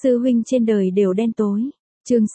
Sư huynh trên đời đều đen tối. Chương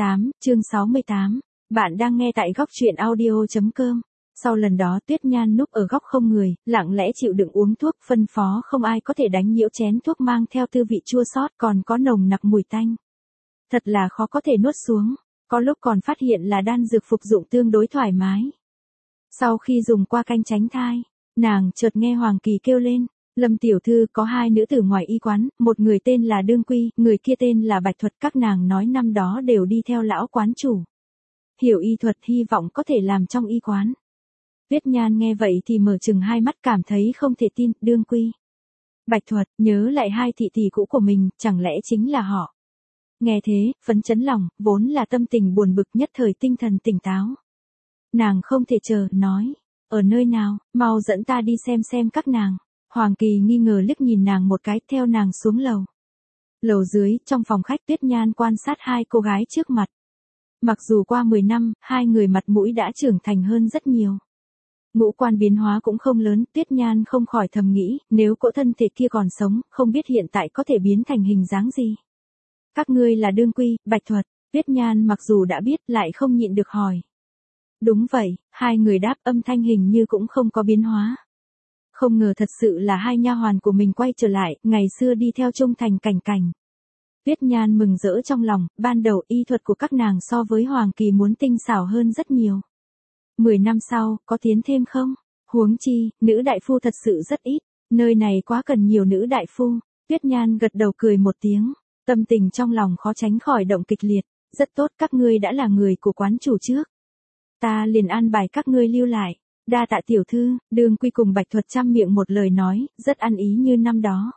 68. Bạn đang nghe tại góc truyện audio.com. Sau lần đó Tuyết Nhan núp ở góc không người, lặng lẽ chịu đựng uống thuốc, phân phó không ai có thể đánh nhiễu chén thuốc mang theo tư vị chua xót còn có nồng nặc mùi tanh. Thật là khó có thể nuốt xuống, có lúc còn phát hiện là đan dược phục dụng tương đối thoải mái. Sau khi dùng qua canh tránh thai, nàng chợt nghe Hoàng Kỳ kêu lên, Lâm tiểu thư có hai nữ tử ngoài y quán, một người tên là Đương Quy, người kia tên là Bạch Thuật, các nàng nói năm đó đều đi theo lão quán chủ. Hiểu y thuật hy vọng có thể làm trong y quán. Tuyết Nhan nghe vậy thì mở trừng hai mắt cảm thấy không thể tin, Đương Quy. Bạch Thuật, nhớ lại hai thị tỷ cũ của mình, chẳng lẽ chính là họ. Nghe thế, phấn chấn lòng, vốn là tâm tình buồn bực nhất thời tinh thần tỉnh táo. Nàng không thể chờ, nói, ở nơi nào, mau dẫn ta đi xem các nàng. Hoàng Kỳ nghi ngờ liếc nhìn nàng một cái, theo nàng xuống lầu. Lầu dưới, trong phòng khách Tuyết Nhan quan sát hai cô gái trước mặt. Mặc dù qua 10 năm, hai người mặt mũi đã trưởng thành hơn rất nhiều. Ngũ quan biến hóa cũng không lớn, Tuyết Nhan không khỏi thầm nghĩ, nếu cỗ thân thể kia còn sống, không biết hiện tại có thể biến thành hình dáng gì. Các ngươi là Đương Quy, Bạch Thuật. Tuyết Nhan mặc dù đã biết lại không nhịn được hỏi. Đúng vậy, hai người đáp, âm thanh hình như cũng không có biến hóa. Không ngờ thật sự là hai nha hoàn của mình quay trở lại, ngày xưa đi theo Trung Thành Cảnh Cảnh. Tuyết Nhan mừng rỡ trong lòng, ban đầu y thuật của các nàng so với Hoàng Kỳ muốn tinh xảo hơn rất nhiều. 10 năm sau, có tiến thêm không? Huống chi, nữ đại phu thật sự rất ít, nơi này quá cần nhiều nữ đại phu. Tuyết Nhan gật đầu cười một tiếng, tâm tình trong lòng khó tránh khỏi động kịch liệt. Rất tốt, các ngươi đã là người của quán chủ trước. Ta liền an bài các ngươi lưu lại. Đa tạ tiểu thư. Đương Quy cùng Bạch Thuật trăm miệng một lời nói, rất ăn ý như năm đó.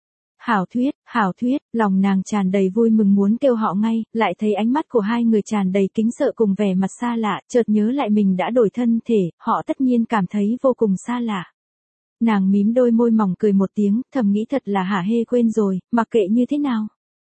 Hảo thuyết, lòng nàng tràn đầy vui mừng muốn kêu họ ngay, lại thấy ánh mắt của hai người tràn đầy kính sợ cùng vẻ mặt xa lạ, chợt nhớ lại mình đã đổi thân thể, họ tất nhiên cảm thấy vô cùng xa lạ. Nàng mím đôi môi mỏng cười một tiếng, thầm nghĩ thật là hả hê quên rồi, mặc kệ như thế nào.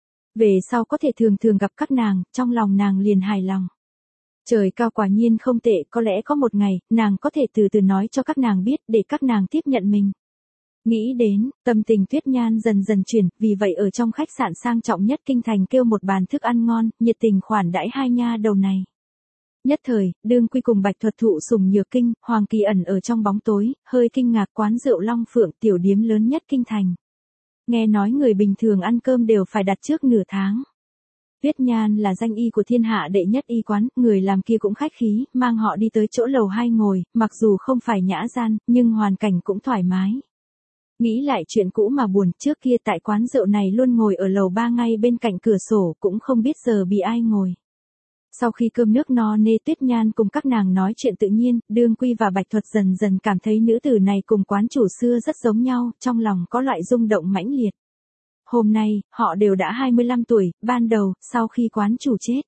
Về sau có thể thường thường gặp các nàng, trong lòng nàng liền hài lòng. Trời cao quả nhiên không tệ, có lẽ có một ngày, nàng có thể từ từ nói cho các nàng biết để các nàng tiếp nhận mình. Nghĩ đến, tâm tình Tuyết Nhan dần dần chuyển, vì vậy ở trong khách sạn sang trọng nhất kinh thành kêu một bàn thức ăn ngon, nhiệt tình khoản đãi hai nha đầu này. Nhất thời, Đương Quy cùng Bạch Thuật thụ sủng nhược kinh, Hoàng Kỳ ẩn ở trong bóng tối, hơi kinh ngạc quán rượu Long Phượng, tiểu điếm lớn nhất kinh thành. Nghe nói người bình thường ăn cơm đều phải đặt trước nửa tháng. Tuyết Nhan là danh y của thiên hạ đệ nhất y quán, người làm kia cũng khách khí, mang họ đi tới chỗ lầu 2 ngồi, mặc dù không phải nhã gian, nhưng hoàn cảnh cũng thoải mái. Nghĩ lại chuyện cũ mà buồn, trước kia tại quán rượu này luôn ngồi ở lầu 3 ngay bên cạnh cửa sổ, cũng không biết giờ bị ai ngồi. Sau khi cơm nước no nê, Tuyết Nhan cùng các nàng nói chuyện tự nhiên, Đương Quy và Bạch Thuật dần dần cảm thấy nữ tử này cùng quán chủ xưa rất giống nhau, trong lòng có loại rung động mãnh liệt. Hôm nay, họ đều đã 25 tuổi, ban đầu, sau khi quán chủ chết.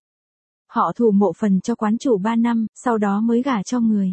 Họ thủ mộ phần cho quán chủ 3 năm, sau đó mới gả cho người.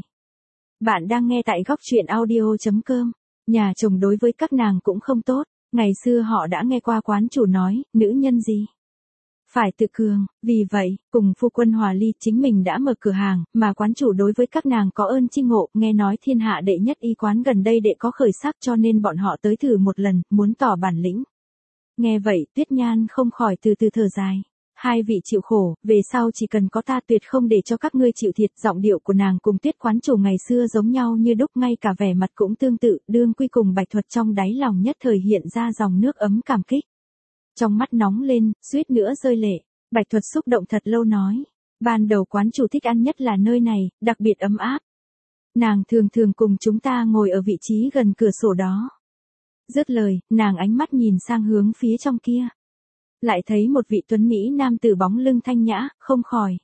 Bạn đang nghe tại góc truyện audio.com. Nhà chồng đối với các nàng cũng không tốt, ngày xưa họ đã nghe qua quán chủ nói, nữ nhân gì? Phải tự cường, vì vậy, cùng phu quân hòa ly chính mình đã mở cửa hàng, mà quán chủ đối với các nàng có ơn chi ngộ, nghe nói thiên hạ đệ nhất y quán gần đây đệ có khởi sắc cho nên bọn họ tới thử một lần, muốn tỏ bản lĩnh. Nghe vậy, Tuyết Nhan không khỏi từ từ thở dài. Hai vị chịu khổ, về sau chỉ cần có ta tuyệt không để cho các ngươi chịu thiệt. Giọng điệu của nàng cùng Tuyết quán chủ ngày xưa giống nhau như đúc, ngay cả vẻ mặt cũng tương tự. Đương Quy cùng Bạch Thuật trong đáy lòng nhất thời hiện ra dòng nước ấm cảm kích. Trong mắt nóng lên, suýt nữa rơi lệ. Bạch Thuật xúc động thật lâu nói. Ban đầu quán chủ thích ăn nhất là nơi này, đặc biệt ấm áp. Nàng thường thường cùng chúng ta ngồi ở vị trí gần cửa sổ đó. Dứt lời, nàng ánh mắt nhìn sang hướng phía trong kia. Lại thấy một vị tuấn Mỹ nam tử bóng lưng thanh nhã, không khỏi.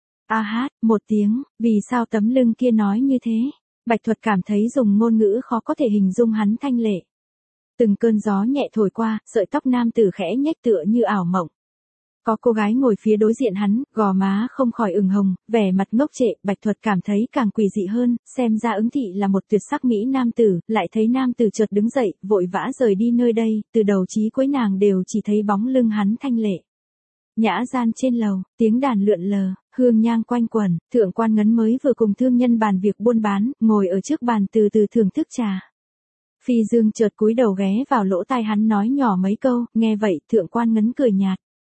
A hát, một tiếng, vì sao tấm lưng kia nói như thế? Bạch Thuật cảm thấy dùng ngôn ngữ khó có thể hình dung hắn thanh lệ. Từng cơn gió nhẹ thổi qua, sợi tóc nam tử khẽ nhếch tựa như ảo mộng. Có cô gái ngồi phía đối diện hắn, gò má không khỏi ửng hồng, vẻ mặt ngốc trệ, Bạch Thuật cảm thấy càng quỷ dị hơn, xem ra ứng thị là một tuyệt sắc mỹ nam tử, lại thấy nam tử chợt đứng dậy, vội vã rời đi nơi đây, từ đầu chí cuối nàng đều chỉ thấy bóng lưng hắn thanh lệ. Nhã gian trên lầu, tiếng đàn lượn lờ, hương nhang quanh quẩn, thượng quan Ngấn mới vừa cùng thương nhân bàn việc buôn bán, ngồi ở trước bàn từ từ thưởng thức trà. Phi Dương chợt cúi đầu ghé vào lỗ tai hắn nói nhỏ mấy câu, nghe vậy, thượng quan Ngấn cười nhạt.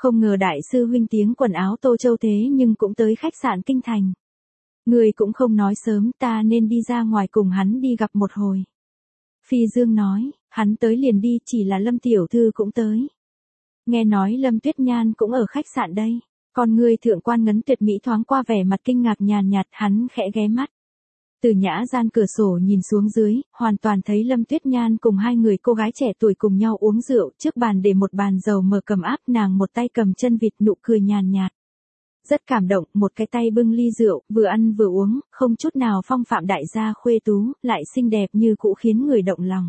Không ngờ đại sư huynh tiếng quần áo Tô Châu thế nhưng cũng tới khách sạn Kinh Thành. Người cũng không nói sớm, ta nên đi ra ngoài cùng hắn đi gặp một hồi. Phi Dương nói, hắn tới liền đi, chỉ là Lâm tiểu thư cũng tới. Nghe nói Lâm Tuyết Nhan cũng ở khách sạn đây. Còn người thượng quan Ngấn Tuyệt mỹ thoáng qua vẻ mặt kinh ngạc nhàn nhạt, hắn khẽ ghé mắt. Từ nhã gian cửa sổ nhìn xuống dưới, hoàn toàn thấy Lâm Tuyết Nhan cùng hai người cô gái trẻ tuổi cùng nhau uống rượu, trước bàn để một bàn dầu mờ cầm áp, nàng một tay cầm chân vịt, nụ cười nhàn nhạt. Rất cảm động, một cái tay bưng ly rượu, vừa ăn vừa uống, không chút nào phong phạm đại gia khuê tú, lại xinh đẹp như cũ khiến người động lòng.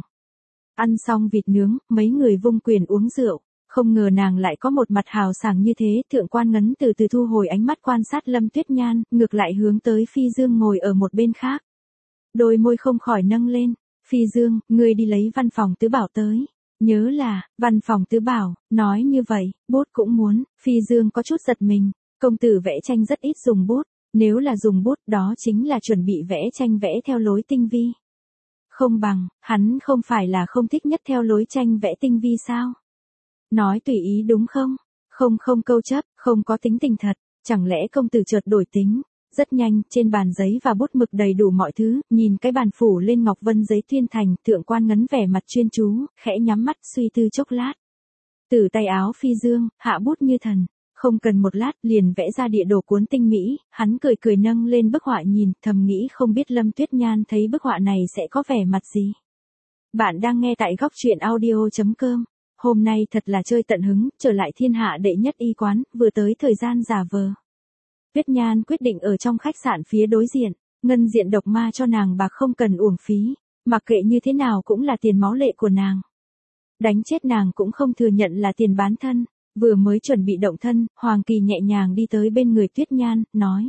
Ăn xong vịt nướng, mấy người vung quyền uống rượu. Không ngờ nàng lại có một mặt hào sảng như thế, thượng quan Ngấn từ từ thu hồi ánh mắt quan sát Lâm Tuyết Nhan, ngược lại hướng tới Phi Dương ngồi ở một bên khác. Đôi môi không khỏi nâng lên, Phi Dương, ngươi đi lấy văn phòng tứ bảo tới. Nhớ là, văn phòng tứ bảo, nói như vậy, bút cũng muốn, Phi Dương có chút giật mình, công tử vẽ tranh rất ít dùng bút, nếu là dùng bút đó chính là chuẩn bị vẽ tranh vẽ theo lối tinh vi. Không bằng, hắn không phải là không thích nhất theo lối tranh vẽ tinh vi sao? Nói tùy ý đúng không? Không câu chấp, không có tính tình thật, chẳng lẽ công tử chợt đổi tính? Rất nhanh, trên bàn giấy và bút mực đầy đủ mọi thứ, nhìn cái bàn phủ lên ngọc vân giấy tuyên thành, thượng quan Ngấn vẻ mặt chuyên chú, khẽ nhắm mắt suy tư chốc lát. Từ tay áo Phi Dương, hạ bút như thần, không cần một lát liền vẽ ra địa đồ cuốn tinh mỹ, hắn cười cười nâng lên bức họa nhìn, thầm nghĩ không biết Lâm Tuyết Nhan thấy bức họa này sẽ có vẻ mặt gì. Bạn đang nghe tại góc truyện audio.com. Hôm nay thật là chơi tận hứng, trở lại thiên hạ đệ nhất y quán, vừa tới thời gian giả vờ. Tuyết Nhan quyết định ở trong khách sạn phía đối diện, ngân diện độc ma cho nàng bạc không cần uổng phí, mặc kệ như thế nào cũng là tiền máu lệ của nàng. Đánh chết nàng cũng không thừa nhận là tiền bán thân, vừa mới chuẩn bị động thân, Hoàng Kỳ nhẹ nhàng đi tới bên người Tuyết Nhan, nói.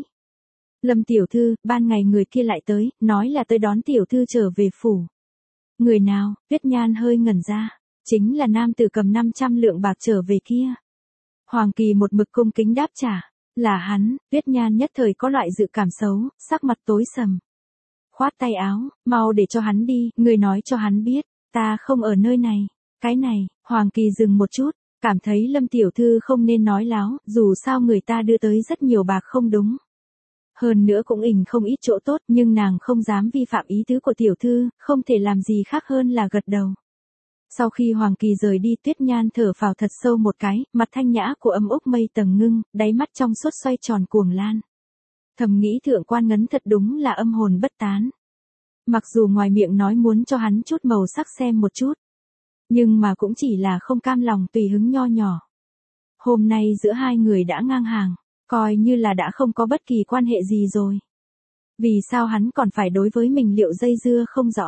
Lâm tiểu thư, ban ngày người kia lại tới, nói là tới đón tiểu thư trở về phủ. Người nào? Tuyết Nhan hơi ngẩn ra. Chính là nam tử cầm 500 lượng bạc trở về kia. Hoàng Kỳ một mực cung kính đáp trả. Là hắn, Tuyết Nhan nhất thời có loại dự cảm xấu, sắc mặt tối sầm. Khoát tay áo, mau để cho hắn đi, người nói cho hắn biết, ta không ở nơi này. Cái này, Hoàng Kỳ dừng một chút, cảm thấy Lâm tiểu thư không nên nói láo, dù sao người ta đưa tới rất nhiều bạc không đúng. Hơn nữa cũng ỉnh không ít chỗ tốt, nhưng nàng không dám vi phạm ý tứ của tiểu thư, không thể làm gì khác hơn là gật đầu. Sau khi Hoàng Kỳ rời đi, Tuyết Nhan thở phào thật sâu một cái, mặt thanh nhã của âm ốc mây tầng ngưng, đáy mắt trong suốt xoay tròn cuồng lan. Thầm nghĩ thượng quan Ngấn thật đúng là âm hồn bất tán. Mặc dù ngoài miệng nói muốn cho hắn chút màu sắc xem một chút, nhưng mà cũng chỉ là không cam lòng tùy hứng nho nhỏ. Hôm nay giữa hai người đã ngang hàng, coi như là đã không có bất kỳ quan hệ gì rồi. Vì sao hắn còn phải đối với mình liệu dây dưa không rõ?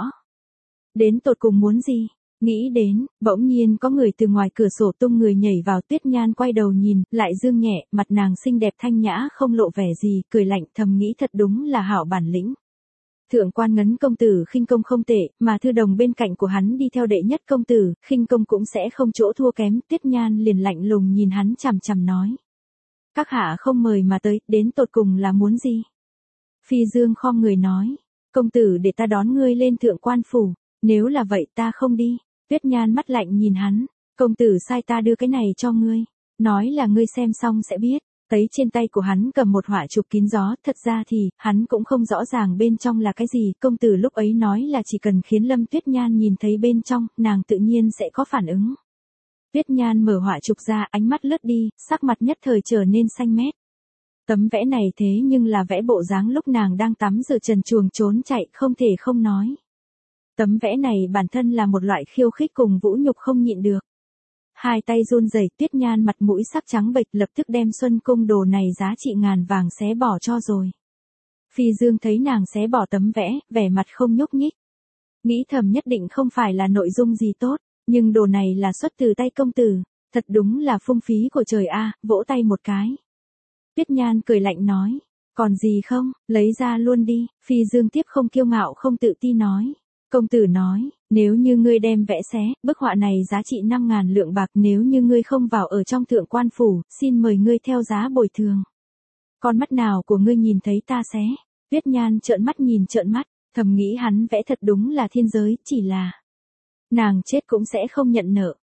Đến tột cùng muốn gì? Nghĩ đến, bỗng nhiên có người từ ngoài cửa sổ tung người nhảy vào. Tuyết Nhan quay đầu nhìn, lại dương nhẹ, mặt nàng xinh đẹp thanh nhã không lộ vẻ gì, cười lạnh thầm nghĩ thật đúng là hảo bản lĩnh. Thượng quan Ngấn công tử khinh công không tệ, mà thư đồng bên cạnh của hắn đi theo đệ nhất công tử, khinh công cũng sẽ không chỗ thua kém. Tuyết Nhan liền lạnh lùng nhìn hắn chằm chằm nói. Các hạ không mời mà tới, đến tột cùng là muốn gì? Phi Dương khom người nói, công tử để ta đón ngươi lên thượng quan phủ, nếu là vậy ta không đi. Tuyết Nhan mắt lạnh nhìn hắn, công tử sai ta đưa cái này cho ngươi, nói là ngươi xem xong sẽ biết. Thấy trên tay của hắn cầm một họa chụp kín gió, thật ra thì, hắn cũng không rõ ràng bên trong là cái gì, công tử lúc ấy nói là chỉ cần khiến Lâm Tuyết Nhan nhìn thấy bên trong, nàng tự nhiên sẽ có phản ứng. Tuyết Nhan mở họa chụp ra, ánh mắt lướt đi, sắc mặt nhất thời trở nên xanh mét. Tấm vẽ này thế nhưng là vẽ bộ dáng lúc nàng đang tắm rửa trần truồng trốn chạy, không thể không nói. Tấm vẽ này bản thân là một loại khiêu khích cùng vũ nhục không nhịn được. Hai tay run rẩy, Tuyết Nhan mặt mũi sắc trắng bệch lập tức đem Xuân Cung đồ này giá trị ngàn vàng xé bỏ cho rồi. Phi Dương thấy nàng xé bỏ tấm vẽ, vẻ mặt không nhúc nhích. Nghĩ thầm nhất định không phải là nội dung gì tốt, nhưng đồ này là xuất từ tay công tử, thật đúng là phung phí của trời a, vỗ tay một cái. Tuyết Nhan cười lạnh nói, còn gì không, lấy ra luôn đi. Phi Dương tiếp không kiêu ngạo không tự ti nói. Công tử nói, nếu như ngươi đem vẽ xé, bức họa này giá trị 5.000 lượng bạc, nếu như ngươi không vào ở trong thượng quan phủ, xin mời ngươi theo giá bồi thường. Con mắt nào của ngươi nhìn thấy ta xé? Tuyết Nhan trợn mắt nhìn trợn mắt, thầm nghĩ hắn vẽ thật đúng là thiên giới, chỉ là nàng chết cũng sẽ không nhận nợ.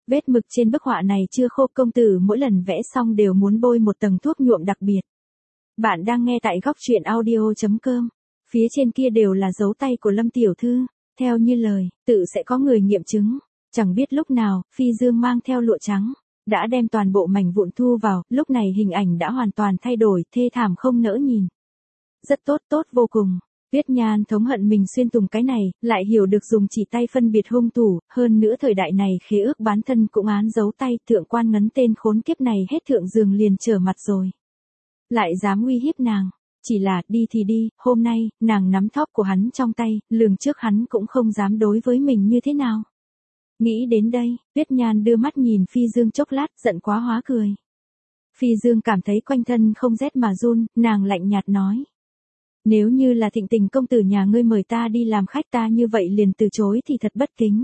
Vết mực trên bức họa này chưa khô, công tử mỗi lần vẽ xong đều muốn bôi một tầng thuốc nhuộm đặc biệt. Bạn đang nghe tại góc truyện audio.com. Phía trên kia đều là dấu tay của Lâm tiểu thư, theo như lời, tự sẽ có người nghiệm chứng. Chẳng biết lúc nào, Phi Dương mang theo lụa trắng, đã đem toàn bộ mảnh vụn thu vào, lúc này hình ảnh đã hoàn toàn thay đổi, thê thảm không nỡ nhìn. Rất tốt, tốt vô cùng. Tuyết Nhan thống hận mình xuyên tùng cái này, lại hiểu được dùng chỉ tay phân biệt hung thủ, hơn nữa thời đại này khế ước bán thân cũng án dấu tay, thượng quan ngấn tên khốn kiếp này hết thượng giường liền trở mặt rồi. Lại dám uy hiếp nàng, chỉ là đi thì đi, hôm nay, nàng nắm thóp của hắn trong tay, lường trước hắn cũng không dám đối với mình như thế nào. Nghĩ đến đây, Tuyết Nhan đưa mắt nhìn Phi Dương chốc lát, giận quá hóa cười. Phi Dương cảm thấy quanh thân không rét mà run, nàng lạnh nhạt nói. Nếu như là Thịnh Tình công tử nhà ngươi mời ta đi làm khách ta như vậy liền từ chối thì thật bất kính.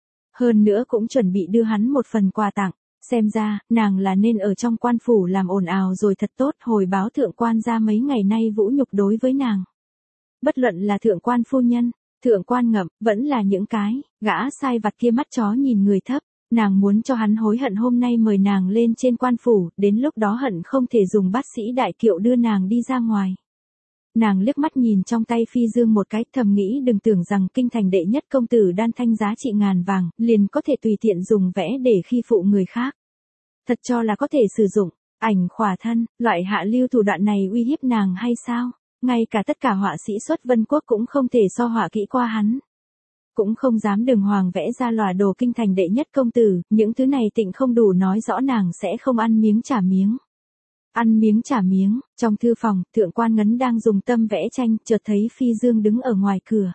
Hơn nữa cũng chuẩn bị đưa hắn một phần quà tặng, xem ra, nàng là nên ở trong quan phủ làm ồn ào rồi thật tốt hồi báo thượng quan ra mấy ngày nay vũ nhục đối với nàng. Bất luận là thượng quan phu nhân, thượng quan Ngậm, vẫn là những cái, gã sai vặt kia mắt chó nhìn người thấp, nàng muốn cho hắn hối hận hôm nay mời nàng lên trên quan phủ, đến lúc đó hận không thể dùng bát sĩ đại kiệu đưa nàng đi ra ngoài. Nàng liếc mắt nhìn trong tay Phi Dương một cái, thầm nghĩ đừng tưởng rằng kinh thành đệ nhất công tử đan thanh giá trị ngàn vàng, liền có thể tùy tiện dùng vẽ để khi phụ người khác. Thật cho là có thể sử dụng, ảnh khỏa thân, loại hạ lưu thủ đoạn này uy hiếp nàng hay sao? Ngay cả tất cả họa sĩ xuất Vân Quốc cũng không thể so họa kỹ qua hắn. Cũng không dám đường hoàng vẽ ra lòa đồ kinh thành đệ nhất công tử, những thứ này Tịnh không đủ nói rõ nàng sẽ không ăn miếng trả miếng. Ăn miếng trả miếng, trong thư phòng, thượng quan ngấn đang dùng tâm vẽ tranh, chợt thấy Phi Dương đứng ở ngoài cửa.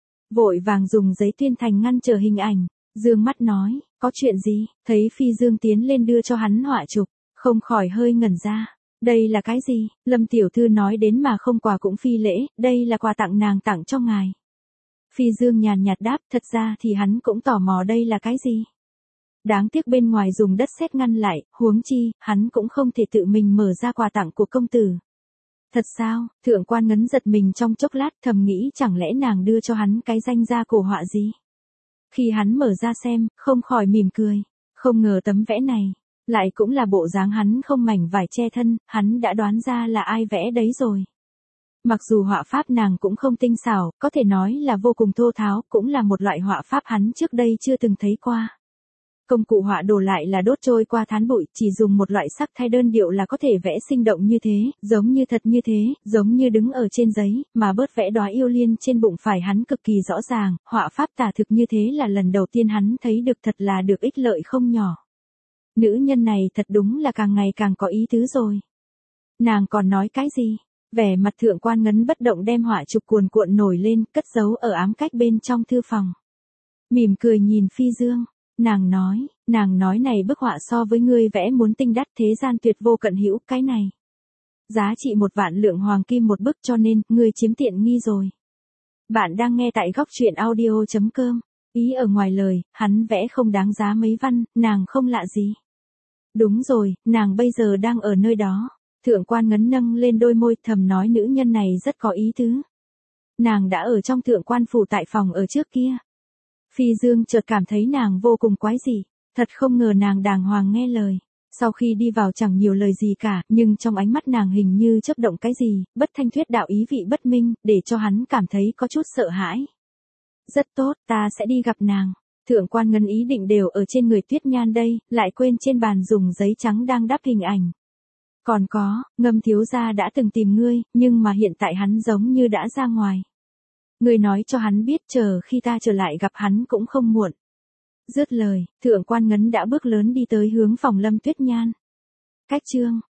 Vội vàng dùng giấy tuyên thành ngăn trở hình ảnh, dương mắt nói, có chuyện gì, thấy Phi Dương tiến lên đưa cho hắn họa chụp, không khỏi hơi ngẩn ra. Đây là cái gì? Lâm tiểu thư nói đến mà không quà cũng phi lễ, đây là quà tặng nàng tặng cho ngài. Phi Dương nhàn nhạt đáp, thật ra thì hắn cũng tò mò đây là cái gì. Đáng tiếc bên ngoài dùng đất sét ngăn lại, huống chi, hắn cũng không thể tự mình mở ra quà tặng của công tử. Thật sao? Thượng quan ngấn giật mình trong chốc lát, thầm nghĩ chẳng lẽ nàng đưa cho hắn cái danh gia cổ họa gì. Khi hắn mở ra xem, không khỏi mỉm cười, không ngờ tấm vẽ này, lại cũng là bộ dáng hắn không mảnh vải che thân, hắn đã đoán ra là ai vẽ đấy rồi. Mặc dù họa pháp nàng cũng không tinh xảo, có thể nói là vô cùng thô tháo, cũng là một loại họa pháp hắn trước đây chưa từng thấy qua. Công cụ họa đồ lại là đốt trôi qua than bụi, chỉ dùng một loại sắc thay đơn điệu là có thể vẽ sinh động như thế, giống như thật như thế, giống như đứng ở trên giấy, mà bớt vẽ đóa yêu liên trên bụng phải hắn cực kỳ rõ ràng, họa pháp tả thực như thế là lần đầu tiên hắn thấy được, thật là được ích lợi không nhỏ. Nữ nhân này thật đúng là càng ngày càng có ý tứ rồi. Nàng còn nói cái gì? Vẻ mặt thượng quan ngấn bất động đem họa chụp cuồn cuộn nổi lên, cất giấu ở ám cách bên trong thư phòng. Mỉm cười nhìn Phi Dương. Nàng nói này bức họa so với ngươi vẽ muốn tinh đắt thế gian tuyệt vô cận hữu, cái này. Giá trị 1 vạn lượng hoàng kim một bức cho nên, ngươi chiếm tiện nghi rồi. Bạn đang nghe tại góc truyện audio.com, ý ở ngoài lời, hắn vẽ không đáng giá mấy văn, nàng không lạ gì. Đúng rồi, nàng bây giờ đang ở nơi đó. Thượng quan ngấn nâng lên đôi môi thầm nói nữ nhân này rất có ý tứ. Nàng đã ở trong thượng quan phủ tại phòng ở trước kia. Phi Dương chợt cảm thấy nàng vô cùng quái dị, thật không ngờ nàng đàng hoàng nghe lời. Sau khi đi vào chẳng nhiều lời gì cả, nhưng trong ánh mắt nàng hình như chớp động cái gì, bất thanh thuyết đạo ý vị bất minh, để cho hắn cảm thấy có chút sợ hãi. Rất tốt, ta sẽ đi gặp nàng. Thượng quan ngấn ý định đều ở trên người Tuyết Nhan đây, lại quên trên bàn dùng giấy trắng đang đắp hình ảnh. Còn có, Ngâm thiếu gia đã từng tìm ngươi, nhưng mà hiện tại hắn giống như đã ra ngoài. Ngươi nói cho hắn biết chờ khi ta trở lại gặp hắn cũng không muộn. Dứt lời, thượng quan ngấn đã bước lớn đi tới hướng phòng Lâm Tuyết Nhan. Cách chương